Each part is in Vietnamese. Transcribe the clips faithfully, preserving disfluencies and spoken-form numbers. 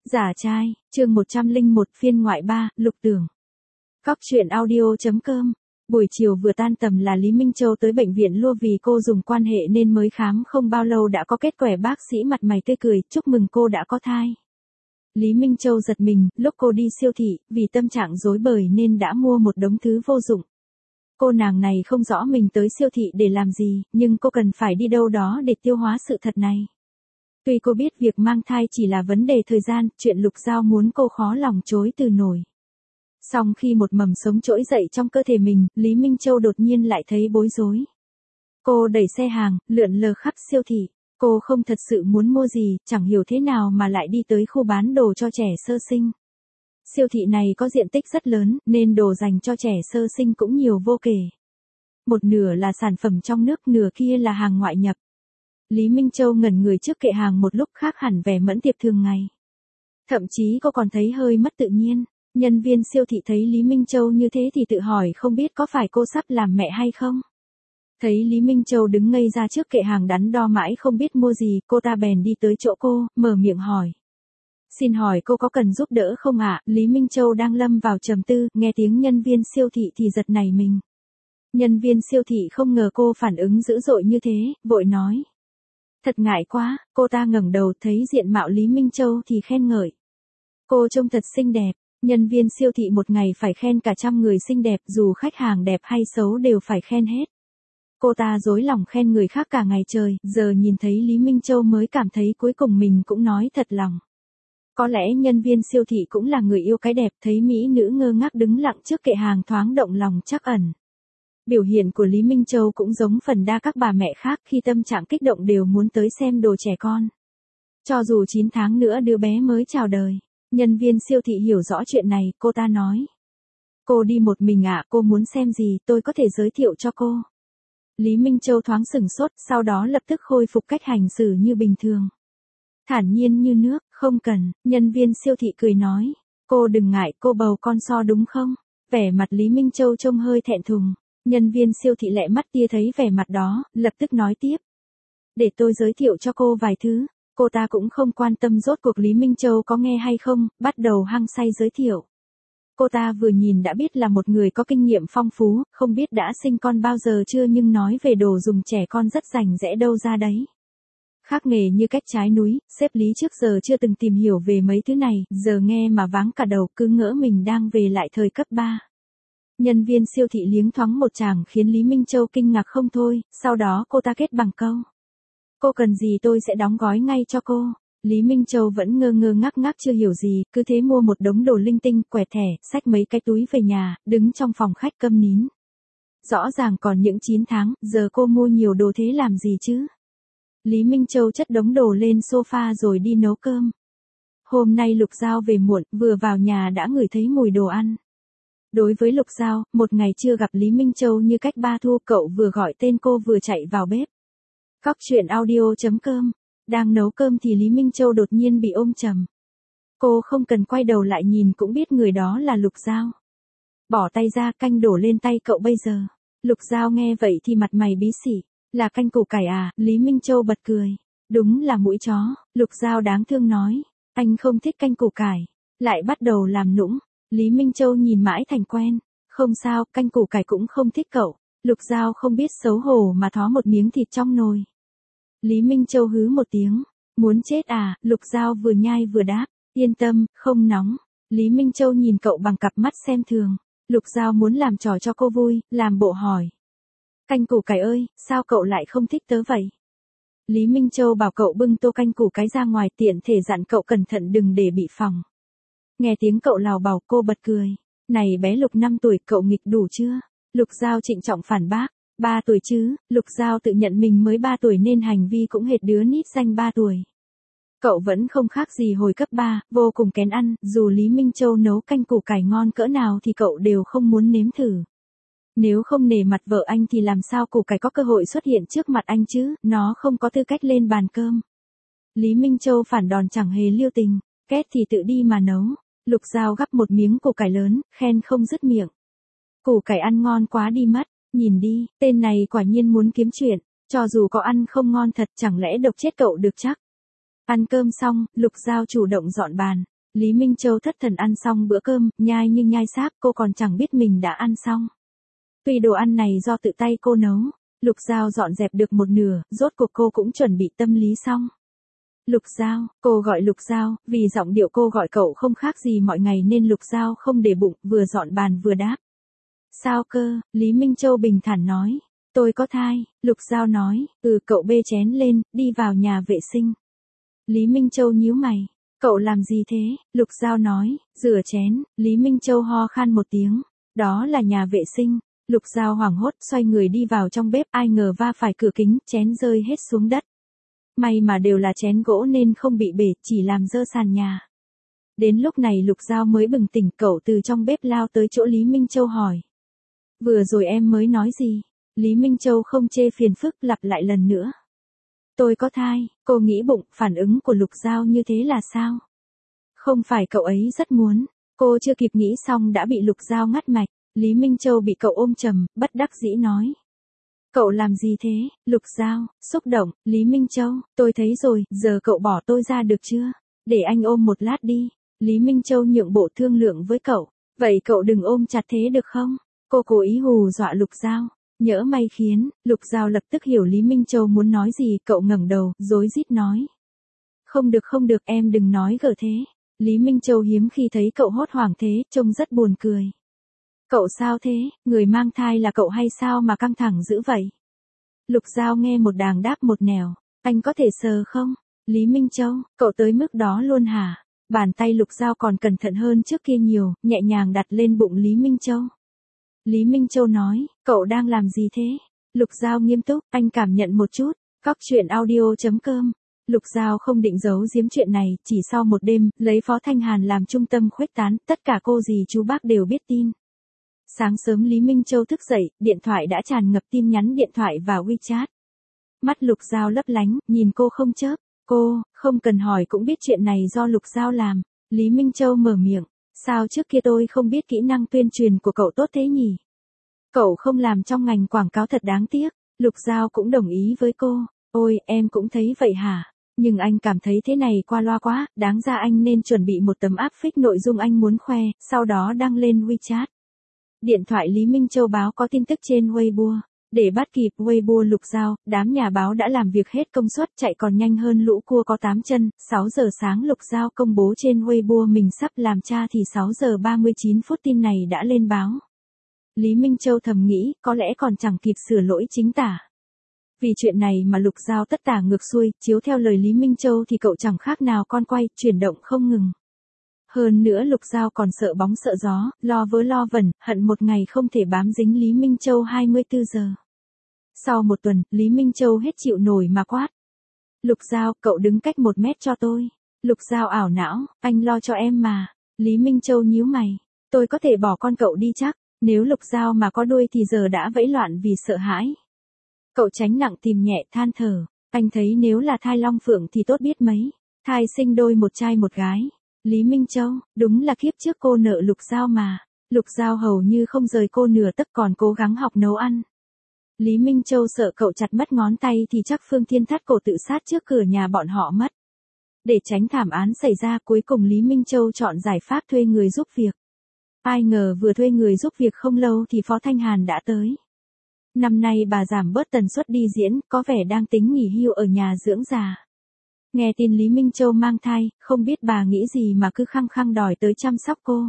Giả trai, chương một trăm lẻ một phiên ngoại ba, Lục Tưởng. Cóc truyện audio.com. Buổi chiều vừa tan tầm là Lý Minh Châu tới bệnh viện Lua vì cô dùng quan hệ nên mới khám không bao lâu đã có kết quả, bác sĩ mặt mày tươi cười, chúc mừng cô đã có thai. Lý Minh Châu giật mình, lúc cô đi siêu thị, vì tâm trạng rối bời nên đã mua một đống thứ vô dụng. Cô nàng này không rõ mình tới siêu thị để làm gì, nhưng cô cần phải đi đâu đó để tiêu hóa sự thật này. Tuy cô biết việc mang thai chỉ là vấn đề thời gian, chuyện Lục Giao muốn cô khó lòng chối từ nổi. Song khi một mầm sống trỗi dậy trong cơ thể mình, Lý Minh Châu đột nhiên lại thấy bối rối. Cô đẩy xe hàng, lượn lờ khắp siêu thị. Cô không thật sự muốn mua gì, chẳng hiểu thế nào mà lại đi tới khu bán đồ cho trẻ sơ sinh. Siêu thị này có diện tích rất lớn, nên đồ dành cho trẻ sơ sinh cũng nhiều vô kể. Một nửa là sản phẩm trong nước, nửa kia là hàng ngoại nhập. Lý Minh Châu ngẩn người trước kệ hàng một lúc, khác hẳn vẻ mẫn tiệp thường ngày. Thậm chí cô còn thấy hơi mất tự nhiên. Nhân viên siêu thị thấy Lý Minh Châu như thế thì tự hỏi không biết có phải cô sắp làm mẹ hay không. Thấy Lý Minh Châu đứng ngây ra trước kệ hàng đắn đo mãi không biết mua gì, cô ta bèn đi tới chỗ cô, mở miệng hỏi. Xin hỏi cô có cần giúp đỡ không ạ? Lý Minh Châu đang lâm vào trầm tư, nghe tiếng nhân viên siêu thị thì giật nảy mình. Nhân viên siêu thị không ngờ cô phản ứng dữ dội như thế, vội nói. Thật ngại quá, cô ta ngẩng đầu thấy diện mạo Lý Minh Châu thì khen ngợi. Cô trông thật xinh đẹp, nhân viên siêu thị một ngày phải khen cả trăm người xinh đẹp, dù khách hàng đẹp hay xấu đều phải khen hết. Cô ta dối lòng khen người khác cả ngày trời, giờ nhìn thấy Lý Minh Châu mới cảm thấy cuối cùng mình cũng nói thật lòng. Có lẽ nhân viên siêu thị cũng là người yêu cái đẹp, thấy mỹ nữ ngơ ngác đứng lặng trước kệ hàng thoáng động lòng trắc ẩn. Biểu hiện của Lý Minh Châu cũng giống phần đa các bà mẹ khác, khi tâm trạng kích động đều muốn tới xem đồ trẻ con. Cho dù chín tháng nữa đứa bé mới chào đời. Nhân viên siêu thị hiểu rõ chuyện này, cô ta nói. Cô đi một mình ạ, à, cô muốn xem gì, tôi có thể giới thiệu cho cô. Lý Minh Châu thoáng sửng sốt, sau đó lập tức khôi phục cách hành xử như bình thường. Thản nhiên như nước, không cần, nhân viên siêu thị cười nói. Cô đừng ngại, cô bầu con so đúng không? Vẻ mặt Lý Minh Châu trông hơi thẹn thùng. Nhân viên siêu thị lẹ mắt tia thấy vẻ mặt đó, lập tức nói tiếp. Để tôi giới thiệu cho cô vài thứ. Cô ta cũng không quan tâm rốt cuộc Lý Minh Châu có nghe hay không, bắt đầu hăng say giới thiệu. Cô ta vừa nhìn đã biết là một người có kinh nghiệm phong phú, không biết đã sinh con bao giờ chưa nhưng nói về đồ dùng trẻ con rất rành rẽ đâu ra đấy. Khác nghề như cách trái núi, sếp Lý trước giờ chưa từng tìm hiểu về mấy thứ này, giờ nghe mà váng cả đầu, cứ ngỡ mình đang về lại thời cấp ba. Nhân viên siêu thị liếng thoáng một tràng khiến Lý Minh Châu kinh ngạc không thôi, sau đó cô ta kết bằng câu. Cô cần gì tôi sẽ đóng gói ngay cho cô. Lý Minh Châu vẫn ngơ ngơ ngác ngác chưa hiểu gì, cứ thế mua một đống đồ linh tinh, quẹt thẻ, xách mấy cái túi về nhà, đứng trong phòng khách câm nín. Rõ ràng còn những chín tháng, giờ cô mua nhiều đồ thế làm gì chứ? Lý Minh Châu chất đống đồ lên sofa rồi đi nấu cơm. Hôm nay Lục Giao về muộn, vừa vào nhà đã ngửi thấy mùi đồ ăn. Đối với Lục Giao, một ngày chưa gặp Lý Minh Châu như cách ba thu, cậu vừa gọi tên cô vừa chạy vào bếp. Cóc truyện audio.com. Đang nấu cơm thì Lý Minh Châu đột nhiên bị ôm chầm. Cô không cần quay đầu lại nhìn cũng biết người đó là Lục Giao. Bỏ tay ra, canh đổ lên tay cậu bây giờ. Lục Giao nghe vậy thì mặt mày bí xỉ. Là canh củ cải à? Lý Minh Châu bật cười. Đúng là mũi chó. Lục Giao đáng thương nói. Anh không thích canh củ cải. Lại bắt đầu làm nũng. Lý Minh Châu nhìn mãi thành quen. Không sao, canh củ cải cũng không thích cậu. Lục Giao không biết xấu hổ mà thó một miếng thịt trong nồi. Lý Minh Châu hứ một tiếng. Muốn chết à? Lục Giao vừa nhai vừa đáp. Yên tâm, không nóng. Lý Minh Châu nhìn cậu bằng cặp mắt xem thường. Lục Giao muốn làm trò cho cô vui, làm bộ hỏi. Canh củ cải ơi, sao cậu lại không thích tớ vậy? Lý Minh Châu bảo cậu bưng tô canh củ cái ra ngoài, tiện thể dặn cậu cẩn thận đừng để bị phỏng. Nghe tiếng cậu lào bảo, cô bật cười. Này bé Lục năm tuổi, cậu nghịch đủ chưa? Lục Giao trịnh trọng phản bác. ba tuổi chứ? Lục Giao tự nhận mình mới ba tuổi nên hành vi cũng hệt đứa nít danh ba tuổi. Cậu vẫn không khác gì hồi cấp ba, vô cùng kén ăn, dù Lý Minh Châu nấu canh củ cải ngon cỡ nào thì cậu đều không muốn nếm thử. Nếu không nể mặt vợ anh thì làm sao củ cải có cơ hội xuất hiện trước mặt anh chứ, nó không có tư cách lên bàn cơm. Lý Minh Châu phản đòn chẳng hề lưu tình, két thì tự đi mà nấu. Lục Giao gắp một miếng củ cải lớn, khen không dứt miệng. Củ cải ăn ngon quá đi mất, nhìn đi, tên này quả nhiên muốn kiếm chuyện, cho dù có ăn không ngon thật chẳng lẽ độc chết cậu được chắc. Ăn cơm xong, Lục Giao chủ động dọn bàn. Lý Minh Châu thất thần ăn xong bữa cơm, nhai như nhai xác, cô còn chẳng biết mình đã ăn xong. Tuy đồ ăn này do tự tay cô nấu, Lục Giao dọn dẹp được một nửa, rốt cuộc cô cũng chuẩn bị tâm lý xong. Lục Giao, cô gọi Lục Giao, vì giọng điệu cô gọi cậu không khác gì mọi ngày nên Lục Giao không để bụng, vừa dọn bàn vừa đáp. Sao cơ, Lý Minh Châu bình thản nói. Tôi có thai, Lục Giao nói, ừ cậu bê chén lên, đi vào nhà vệ sinh. Lý Minh Châu nhíu mày. Cậu làm gì thế? Lục Giao nói, rửa chén. Lý Minh Châu ho khan một tiếng. Đó là nhà vệ sinh. Lục Giao hoảng hốt xoay người đi vào trong bếp, ai ngờ va phải cửa kính, chén rơi hết xuống đất. May mà đều là chén gỗ nên không bị bể, chỉ làm dơ sàn nhà. Đến lúc này Lục Giao mới bừng tỉnh, cậu từ trong bếp lao tới chỗ Lý Minh Châu hỏi. Vừa rồi em mới nói gì? Lý Minh Châu không chê phiền phức, lặp lại lần nữa. Tôi có thai, cô nghĩ bụng, phản ứng của Lục Giao như thế là sao? Không phải cậu ấy rất muốn, cô chưa kịp nghĩ xong đã bị Lục Giao ngắt mạch, Lý Minh Châu bị cậu ôm chầm, bất đắc dĩ nói. Cậu làm gì thế, Lục Giao, xúc động, Lý Minh Châu, tôi thấy rồi, giờ cậu bỏ tôi ra được chưa? Để anh ôm một lát đi, Lý Minh Châu nhượng bộ thương lượng với cậu, vậy cậu đừng ôm chặt thế được không? Cô cố ý hù dọa Lục Giao. Nhỡ may khiến, Lục Giao lập tức hiểu Lý Minh Châu muốn nói gì, cậu ngẩng đầu, rối rít nói. Không được không được, em đừng nói gở thế. Lý Minh Châu hiếm khi thấy cậu hốt hoảng thế, trông rất buồn cười. Cậu sao thế, người mang thai là cậu hay sao mà căng thẳng dữ vậy? Lục Giao nghe một đàng đáp một nẻo, anh có thể sờ không? Lý Minh Châu, cậu tới mức đó luôn hả? Bàn tay Lục Giao còn cẩn thận hơn trước kia nhiều, nhẹ nhàng đặt lên bụng Lý Minh Châu. Lý Minh Châu nói, cậu đang làm gì thế? Lục Giao nghiêm túc, anh cảm nhận một chút. Cóc truyện audio chấm com. Lục Giao không định giấu giếm chuyện này, chỉ sau một đêm, lấy Phó Thanh Hàn làm trung tâm khuếch tán, tất cả cô dì chú bác đều biết tin. Sáng sớm Lý Minh Châu thức dậy, điện thoại đã tràn ngập tin nhắn điện thoại và WeChat. Mắt Lục Giao lấp lánh, nhìn cô không chớp. Cô, không cần hỏi cũng biết chuyện này do Lục Giao làm. Lý Minh Châu mở miệng. Sao trước kia tôi không biết kỹ năng tuyên truyền của cậu tốt thế nhỉ? Cậu không làm trong ngành quảng cáo thật đáng tiếc. Lục Giao cũng đồng ý với cô. Ôi, em cũng thấy vậy hả? Nhưng anh cảm thấy thế này qua loa quá, đáng ra anh nên chuẩn bị một tấm áp phích nội dung anh muốn khoe, sau đó đăng lên WeChat. Điện thoại Lý Minh Châu báo có tin tức trên Weibo. Để bắt kịp Weibo Lục Giao, đám nhà báo đã làm việc hết công suất, chạy còn nhanh hơn lũ cua có tám chân. sáu giờ sáng Lục Giao công bố trên Weibo mình sắp làm cha thì sáu giờ ba mươi chín phút tin này đã lên báo. Lý Minh Châu thầm nghĩ, có lẽ còn chẳng kịp sửa lỗi chính tả. Vì chuyện này mà Lục Giao tất tả ngược xuôi, chiếu theo lời Lý Minh Châu thì cậu chẳng khác nào con quay, chuyển động không ngừng. Hơn nữa Lục Giao còn sợ bóng sợ gió, lo vớ lo vẩn, hận một ngày không thể bám dính Lý Minh Châu hai mươi tư giờ. Sau một tuần, Lý Minh Châu hết chịu nổi mà quát. Lục Giao, cậu đứng cách một mét cho tôi. Lục Giao ảo não, anh lo cho em mà. Lý Minh Châu nhíu mày. Tôi có thể bỏ con cậu đi chắc, nếu Lục Giao mà có đuôi thì giờ đã vẫy loạn vì sợ hãi. Cậu tránh nặng tìm nhẹ than thở. Anh thấy nếu là thai long phượng thì tốt biết mấy. Thai sinh đôi một trai một gái. Lý Minh Châu, đúng là kiếp trước cô nợ Lục Giao mà. Lục Giao hầu như không rời cô nửa tấc còn cố gắng học nấu ăn. Lý Minh Châu sợ cậu chặt mất ngón tay thì chắc Phương Thiên thắt cổ tự sát trước cửa nhà bọn họ mất. Để tránh thảm án xảy ra, cuối cùng Lý Minh Châu chọn giải pháp thuê người giúp việc. Ai ngờ vừa thuê người giúp việc không lâu thì Phó Thanh Hàn đã tới. Năm nay bà giảm bớt tần suất đi diễn, có vẻ đang tính nghỉ hưu ở nhà dưỡng già. Nghe tin Lý Minh Châu mang thai, không biết bà nghĩ gì mà cứ khăng khăng đòi tới chăm sóc cô.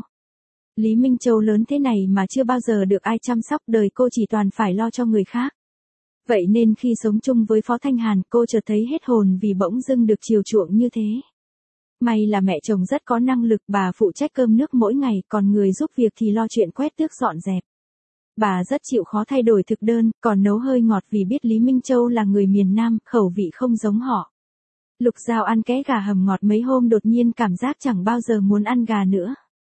Lý Minh Châu lớn thế này mà chưa bao giờ được ai chăm sóc, đời cô chỉ toàn phải lo cho người khác. Vậy nên khi sống chung với Phó Thanh Hàn, cô chợt thấy hết hồn vì bỗng dưng được chiều chuộng như thế. May là mẹ chồng rất có năng lực, bà phụ trách cơm nước mỗi ngày, còn người giúp việc thì lo chuyện quét tước dọn dẹp. Bà rất chịu khó thay đổi thực đơn, còn nấu hơi ngọt vì biết Lý Minh Châu là người miền Nam, khẩu vị không giống họ. Lục Giao ăn ké gà hầm ngọt mấy hôm đột nhiên cảm giác chẳng bao giờ muốn ăn gà nữa.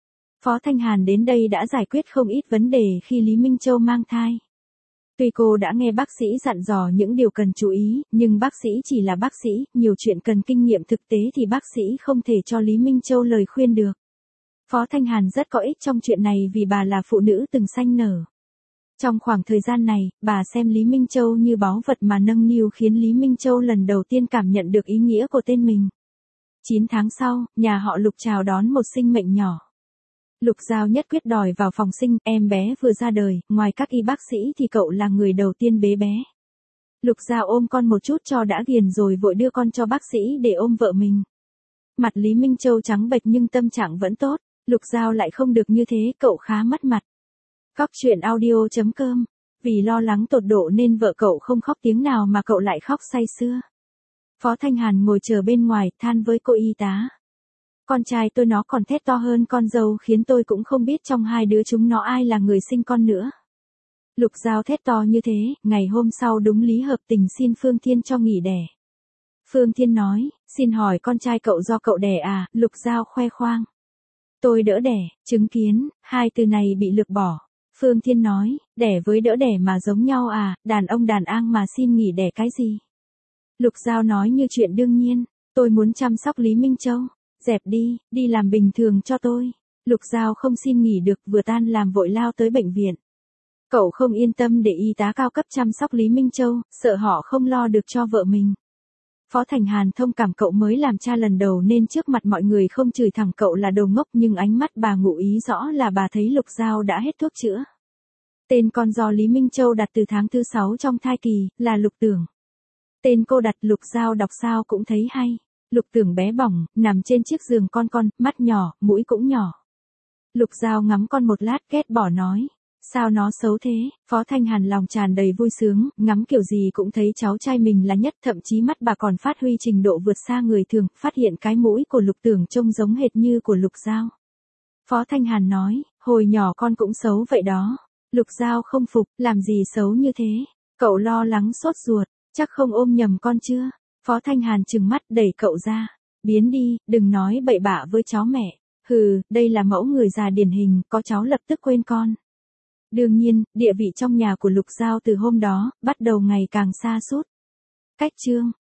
Phó Thanh Hàn đến đây đã giải quyết không ít vấn đề khi Lý Minh Châu mang thai. Tuy cô đã nghe bác sĩ dặn dò những điều cần chú ý, nhưng bác sĩ chỉ là bác sĩ, nhiều chuyện cần kinh nghiệm thực tế thì bác sĩ không thể cho Lý Minh Châu lời khuyên được. Phó Thanh Hàn rất có ích trong chuyện này vì bà là phụ nữ từng sanh nở. Trong khoảng thời gian này, bà xem Lý Minh Châu như báu vật mà nâng niu khiến Lý Minh Châu lần đầu tiên cảm nhận được ý nghĩa của tên mình. chín tháng sau, nhà họ Lục chào đón một sinh mệnh nhỏ. Lục Giao nhất quyết đòi vào phòng sinh, em bé vừa ra đời, ngoài các y bác sĩ thì cậu là người đầu tiên bế bé. Lục Giao ôm con một chút cho đã ghiền rồi vội đưa con cho bác sĩ để ôm vợ mình. Mặt Lý Minh Châu trắng bệch nhưng tâm trạng vẫn tốt, Lục Giao lại không được như thế, cậu khá mất mặt. Cóc truyện audio chấm com, vì lo lắng tột độ nên vợ cậu không khóc tiếng nào mà cậu lại khóc say sưa. Phó Thanh Hàn ngồi chờ bên ngoài, than với cô y tá. Con trai tôi nó còn thét to hơn con dâu khiến tôi cũng không biết trong hai đứa chúng nó ai là người sinh con nữa. Lục Giao thét to như thế, ngày hôm sau đúng lý hợp tình xin Phương Thiên cho nghỉ đẻ. Phương Thiên nói, xin hỏi con trai cậu do cậu đẻ à, Lục Giao khoe khoang. Tôi đỡ đẻ, chứng kiến, hai từ này bị lược bỏ. Phương Thiên nói, đẻ với đỡ đẻ mà giống nhau à, đàn ông đàn ang mà xin nghỉ đẻ cái gì. Lục Giao nói như chuyện đương nhiên, tôi muốn chăm sóc Lý Minh Châu. Dẹp đi, đi làm bình thường cho tôi. Lục Giao không xin nghỉ được, vừa tan làm vội lao tới bệnh viện. Cậu không yên tâm để y tá cao cấp chăm sóc Lý Minh Châu, sợ họ không lo được cho vợ mình. Phó Thành Hàn thông cảm cậu mới làm cha lần đầu nên trước mặt mọi người không chửi thẳng cậu là đồ ngốc, nhưng ánh mắt bà ngụ ý rõ là bà thấy Lục Giao đã hết thuốc chữa. Tên con do Lý Minh Châu đặt từ tháng thứ sáu trong thai kỳ, là Lục Tưởng. Tên cô đặt Lục Giao đọc sao cũng thấy hay. Lục Tưởng bé bỏng, nằm trên chiếc giường con con, mắt nhỏ, mũi cũng nhỏ. Lục Giao ngắm con một lát ghét bỏ nói. Sao nó xấu thế? Phó Thanh Hàn lòng tràn đầy vui sướng, ngắm kiểu gì cũng thấy cháu trai mình là nhất, thậm chí mắt bà còn phát huy trình độ vượt xa người thường, phát hiện cái mũi của Lục Tưởng trông giống hệt như của Lục Giao. Phó Thanh Hàn nói, hồi nhỏ con cũng xấu vậy đó. Lục Giao không phục, làm gì xấu như thế? Cậu lo lắng sốt ruột, chắc không ôm nhầm con chưa? Phó Thanh Hàn trừng mắt đẩy cậu ra. Biến đi, đừng nói bậy bạ với cháu mẹ. Hừ, đây là mẫu người già điển hình, có cháu lập tức quên con. Đương nhiên, địa vị trong nhà của Lục Giao từ hôm đó, bắt đầu ngày càng sa sút. Cách chương